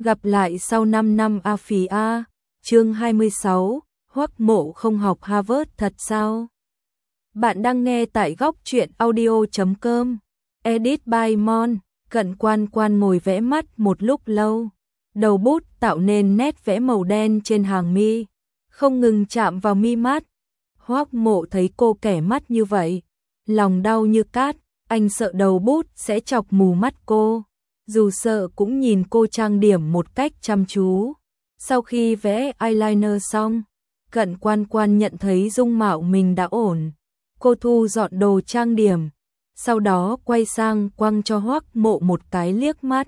Gặp lại sau 5 năm a phì a. Chương 26, Hoắc Mộ không học Harvard thật sao? Bạn đang nghe tại góc truyện audio.com. Edit by Mon. Cận Quan Quan ngồi vẽ mắt một lúc lâu. Đầu bút tạo nên nét vẽ màu đen trên hàng mi, không ngừng chạm vào mi mắt. Hoắc Mộ thấy cô kẻ mắt như vậy, lòng đau như cát. Anh sợ đầu bút sẽ chọc mù mắt cô, dù sợ cũng nhìn cô trang điểm một cách chăm chú. Sau khi vẽ eyeliner xong, Cận Quan Quan nhận thấy dung mạo mình đã ổn. Cô thu dọn đồ trang điểm, sau đó quay sang quăng cho Hoắc Mộ một cái liếc mắt.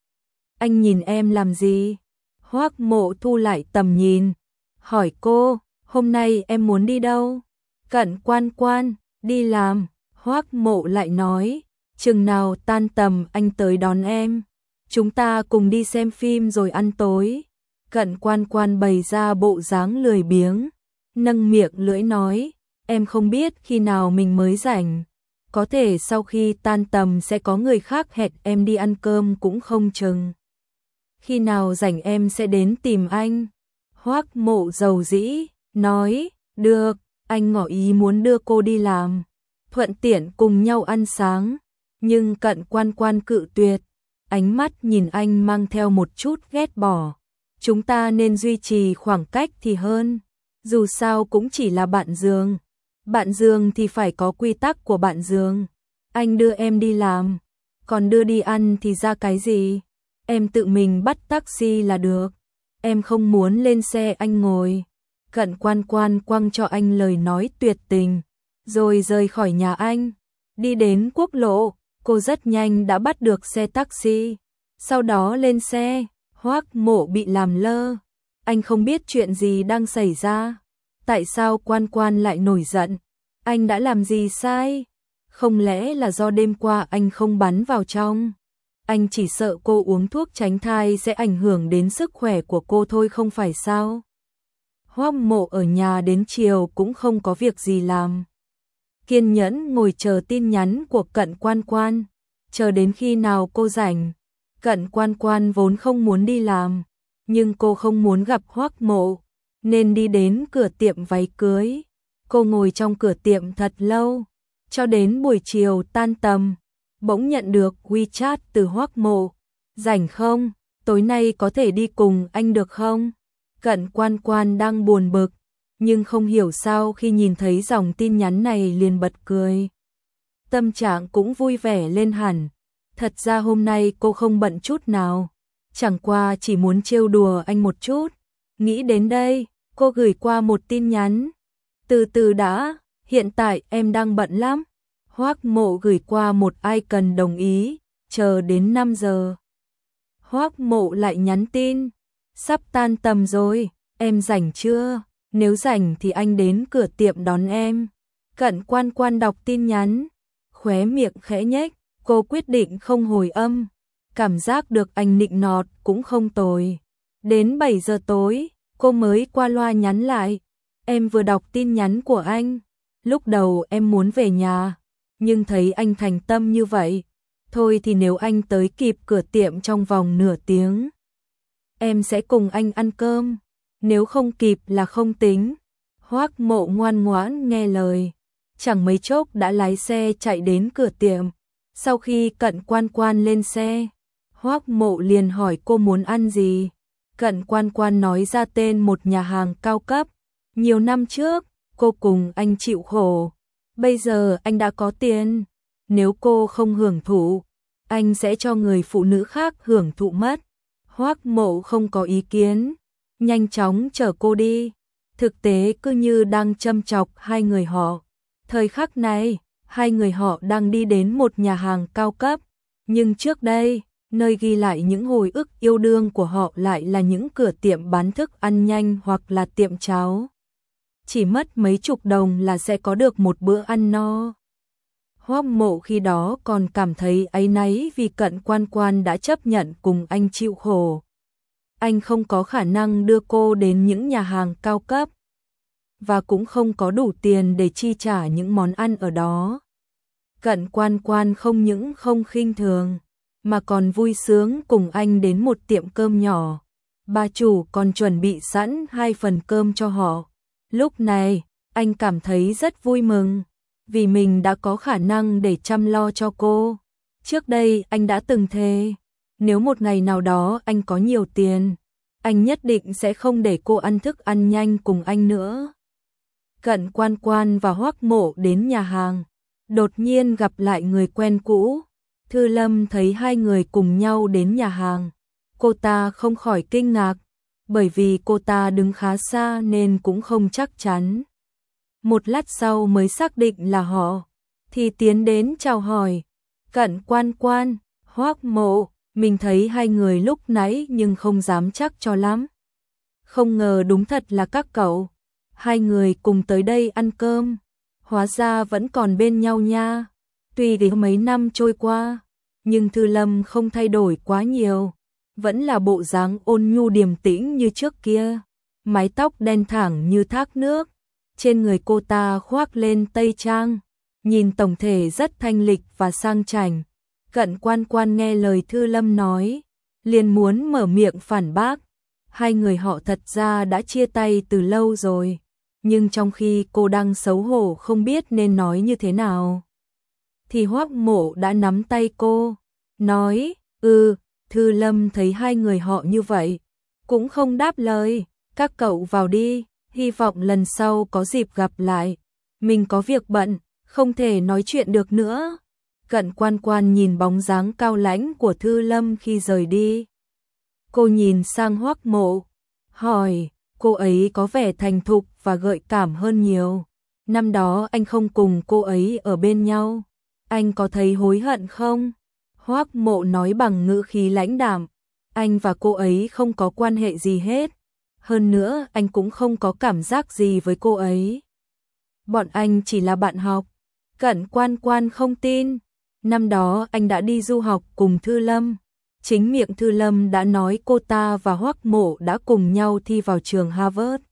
Anh nhìn em làm gì? Hoắc Mộ thu lại tầm nhìn, hỏi cô, hôm nay em muốn đi đâu? Cận Quan Quan, đi làm. Hoắc Mộ lại nói, chừng nào tan tầm anh tới đón em. Chúng ta cùng đi xem phim rồi ăn tối. Cận Quan Quan bày ra bộ dáng lười biếng, nâng miệng lưỡi nói, em không biết khi nào mình mới rảnh. Có thể sau khi tan tầm sẽ có người khác hẹn em đi ăn cơm cũng không chừng. Khi nào rảnh em sẽ đến tìm anh. Hoắc Mộ dầu dĩ, nói, được, anh ngỏ ý muốn đưa cô đi làm, thuận tiện cùng nhau ăn sáng. Nhưng Cận Quan Quan cự tuyệt, ánh mắt nhìn anh mang theo một chút ghét bỏ. Chúng ta nên duy trì khoảng cách thì hơn, dù sao cũng chỉ là bạn giường. Bạn giường thì phải có quy tắc của bạn giường. Anh đưa em đi làm, còn đưa đi ăn thì ra cái gì? Em tự mình bắt taxi là được. Em không muốn lên xe anh ngồi. Cận Quan Quan quăng cho anh lời nói tuyệt tình, rồi rời khỏi nhà anh. Đi đến quốc lộ, cô rất nhanh đã bắt được xe taxi. Sau đó lên xe, Hoắc Mộ bị làm lơ. Anh không biết chuyện gì đang xảy ra. Tại sao Quan Quan lại nổi giận? Anh đã làm gì sai? Không lẽ là do đêm qua anh không bắn vào trong? Anh chỉ sợ cô uống thuốc tránh thai sẽ ảnh hưởng đến sức khỏe của cô thôi không phải sao? Hoắc Mộ ở nhà đến chiều cũng không có việc gì làm. Kiên nhẫn ngồi chờ tin nhắn của Cận Quan Quan, chờ đến khi nào cô rảnh. Cận Quan Quan vốn không muốn đi làm, nhưng cô không muốn gặp Hoắc Mộ, nên đi đến cửa tiệm váy cưới. Cô ngồi trong cửa tiệm thật lâu, cho đến buổi chiều tan tầm, bỗng nhận được WeChat từ Hoắc Mộ. Rảnh không? Tối nay có thể đi cùng anh được không? Cận Quan Quan đang buồn bực, nhưng không hiểu sao khi nhìn thấy dòng tin nhắn này liền bật cười. Tâm trạng cũng vui vẻ lên hẳn. Thật ra hôm nay cô không bận chút nào, chẳng qua chỉ muốn trêu đùa anh một chút. Nghĩ đến đây, cô gửi qua một tin nhắn. Từ từ đã, hiện tại em đang bận lắm. Hoắc Mộ gửi qua một icon đồng ý, chờ đến 5 giờ. Hoắc Mộ lại nhắn tin, sắp tan tầm rồi, em rảnh chưa? Nếu rảnh thì anh đến cửa tiệm đón em. Cận Quan Quan đọc tin nhắn, khóe miệng khẽ nhếch, cô quyết định không hồi âm. Cảm giác được anh nịnh nọt cũng không tồi. Đến 7 giờ tối, cô mới qua loa nhắn lại, em vừa đọc tin nhắn của anh. Lúc đầu em muốn về nhà, nhưng thấy anh thành tâm như vậy, thôi thì nếu anh tới kịp cửa tiệm trong vòng nửa tiếng, em sẽ cùng anh ăn cơm. Nếu không kịp là không tính. Hoắc Mộ ngoan ngoãn nghe lời, chẳng mấy chốc đã lái xe chạy đến cửa tiệm. Sau khi Cận Quan Quan lên xe, Hoắc Mộ liền hỏi cô muốn ăn gì. Cận Quan Quan nói ra tên một nhà hàng cao cấp. Nhiều năm trước, cô cùng anh chịu khổ. Bây giờ anh đã có tiền. Nếu cô không hưởng thụ, anh sẽ cho người phụ nữ khác hưởng thụ mất. Hoắc Mộ không có ý kiến, nhanh chóng chở cô đi. Thực tế cứ như đang châm chọc hai người họ. Thời khắc này, hai người họ đang đi đến một nhà hàng cao cấp. Nhưng trước đây, nơi ghi lại những hồi ức yêu đương của họ lại là những cửa tiệm bán thức ăn nhanh hoặc là tiệm cháo. Chỉ mất mấy chục đồng là sẽ có được một bữa ăn no. Hoắc Mộ khi đó còn cảm thấy áy náy vì Cận Quan Quan đã chấp nhận cùng anh chịu khổ. Anh không có khả năng đưa cô đến những nhà hàng cao cấp, và cũng không có đủ tiền để chi trả những món ăn ở đó. Cận Quan Quan không những không khinh thường, mà còn vui sướng cùng anh đến một tiệm cơm nhỏ. Bà chủ còn chuẩn bị sẵn 2 phần cơm cho họ. Lúc này, anh cảm thấy rất vui mừng, vì mình đã có khả năng để chăm lo cho cô. Trước đây anh đã từng thề, nếu một ngày nào đó anh có nhiều tiền, anh nhất định sẽ không để cô ăn thức ăn nhanh cùng anh nữa. Cận Quan Quan và Hoắc Mộ đến nhà hàng, đột nhiên gặp lại người quen cũ. Thư Lâm thấy hai người cùng nhau đến nhà hàng, cô ta không khỏi kinh ngạc, bởi vì cô ta đứng khá xa nên cũng không chắc chắn. Một lát sau mới xác định là họ, thì tiến đến chào hỏi. Cận Quan Quan, Hoắc Mộ, mình thấy hai người lúc nãy nhưng không dám chắc cho lắm. Không ngờ đúng thật là các cậu. Hai người cùng tới đây ăn cơm, hóa ra vẫn còn bên nhau nha. Tuy đã mấy năm trôi qua, nhưng Thư Lâm không thay đổi quá nhiều, vẫn là bộ dáng ôn nhu điềm tĩnh như trước kia. Mái tóc đen thẳng như thác nước, trên người cô ta khoác lên tây trang, nhìn tổng thể rất thanh lịch và sang chảnh. Cận Quan Quan nghe lời Thư Lâm nói, liền muốn mở miệng phản bác. Hai người họ thật ra đã chia tay từ lâu rồi, nhưng trong khi cô đang xấu hổ không biết nên nói như thế nào, thì Hoắc Mộ đã nắm tay cô, nói, Thư Lâm thấy hai người họ như vậy, cũng không đáp lời, các cậu vào đi, hy vọng lần sau có dịp gặp lại. Mình có việc bận, không thể nói chuyện được nữa. Cận Quan Quan nhìn bóng dáng cao lãnh của Thư Lâm khi rời đi. Cô nhìn sang Hoắc Mộ, hỏi, cô ấy có vẻ thành thục và gợi cảm hơn nhiều. Năm đó anh không cùng cô ấy ở bên nhau, anh có thấy hối hận không? Hoắc Mộ nói bằng ngữ khí lãnh đạm, anh và cô ấy không có quan hệ gì hết. Hơn nữa anh cũng không có cảm giác gì với cô ấy. Bọn anh chỉ là bạn học. Cận Quan Quan không tin. Năm đó anh đã đi du học cùng Thư Lâm. Chính miệng Thư Lâm đã nói cô ta và Hoắc Mộ đã cùng nhau thi vào trường Harvard.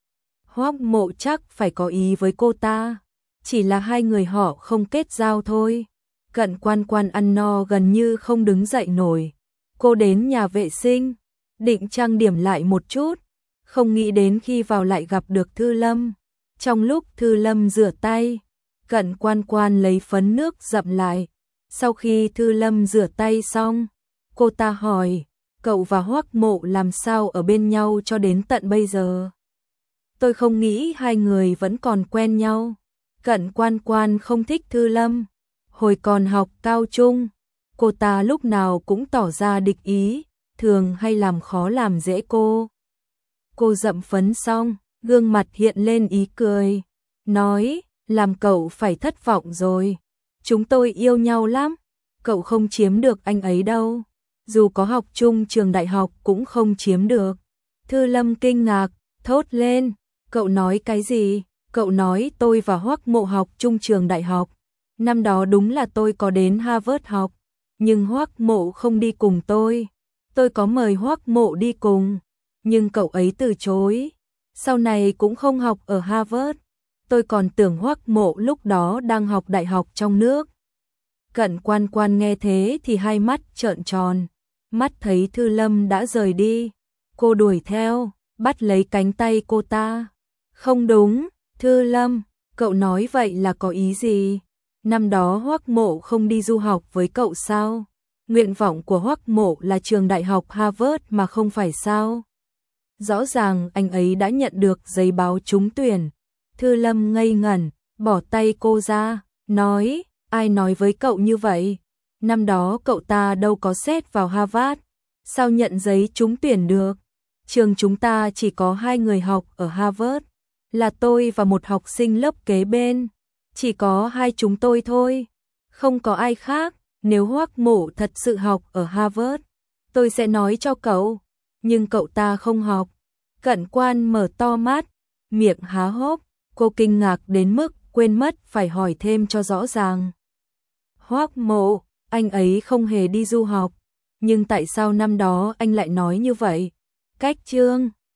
Hoắc Mộ chắc phải có ý với cô ta, chỉ là hai người họ không kết giao thôi. Cận Quan Quan ăn no gần như không đứng dậy nổi. Cô đến nhà vệ sinh, định trang điểm lại một chút, không nghĩ đến khi vào lại gặp được Thư Lâm. Trong lúc Thư Lâm rửa tay, Cận Quan Quan lấy phấn nước dặm lại. Sau khi Thư Lâm rửa tay xong, cô ta hỏi, cậu và Hoắc Mộ làm sao ở bên nhau cho đến tận bây giờ? Tôi không nghĩ hai người vẫn còn quen nhau. Cận Quan Quan không thích Thư Lâm. Hồi còn học cao trung, cô ta lúc nào cũng tỏ ra địch ý, thường hay làm khó làm dễ cô. Cô dậm phấn xong, gương mặt hiện lên ý cười, nói, làm cậu phải thất vọng rồi. Chúng tôi yêu nhau lắm, cậu không chiếm được anh ấy đâu. Dù có học chung trường đại học cũng không chiếm được. Thư Lâm kinh ngạc, thốt lên, cậu nói cái gì? Cậu nói tôi và Hoắc Mộ học chung trường đại học. Năm đó đúng là tôi có đến Harvard học, nhưng Hoắc Mộ không đi cùng tôi. Tôi có mời Hoắc Mộ đi cùng, nhưng cậu ấy từ chối. Sau này cũng không học ở Harvard. Tôi còn tưởng Hoắc Mộ lúc đó đang học đại học trong nước. Cận Quan Quan nghe thế thì hai mắt trợn tròn, mắt thấy Thư Lâm đã rời đi. Cô đuổi theo, bắt lấy cánh tay cô ta. Không đúng, Thư Lâm, cậu nói vậy là có ý gì? Năm đó Hoắc Mộ không đi du học với cậu sao? Nguyện vọng của Hoắc Mộ là trường đại học Harvard mà không phải sao? Rõ ràng anh ấy đã nhận được giấy báo trúng tuyển. Thư Lâm ngây ngẩn, bỏ tay cô ra, nói, ai nói với cậu như vậy? Năm đó cậu ta đâu có xét vào Harvard, sao nhận giấy trúng tuyển được? Trường chúng ta chỉ có 2 người học ở Harvard, là tôi và một học sinh lớp kế bên. Chỉ có 2 chúng tôi thôi, không có ai khác. Nếu Hoắc Mộ thật sự học ở Harvard, tôi sẽ nói cho cậu, nhưng cậu ta không học. Cận Quan mở to mắt, miệng há hốc, cô kinh ngạc đến mức quên mất phải hỏi thêm cho rõ ràng. Hoắc Mộ, anh ấy không hề đi du học, nhưng tại sao năm đó anh lại nói như vậy? Cách chương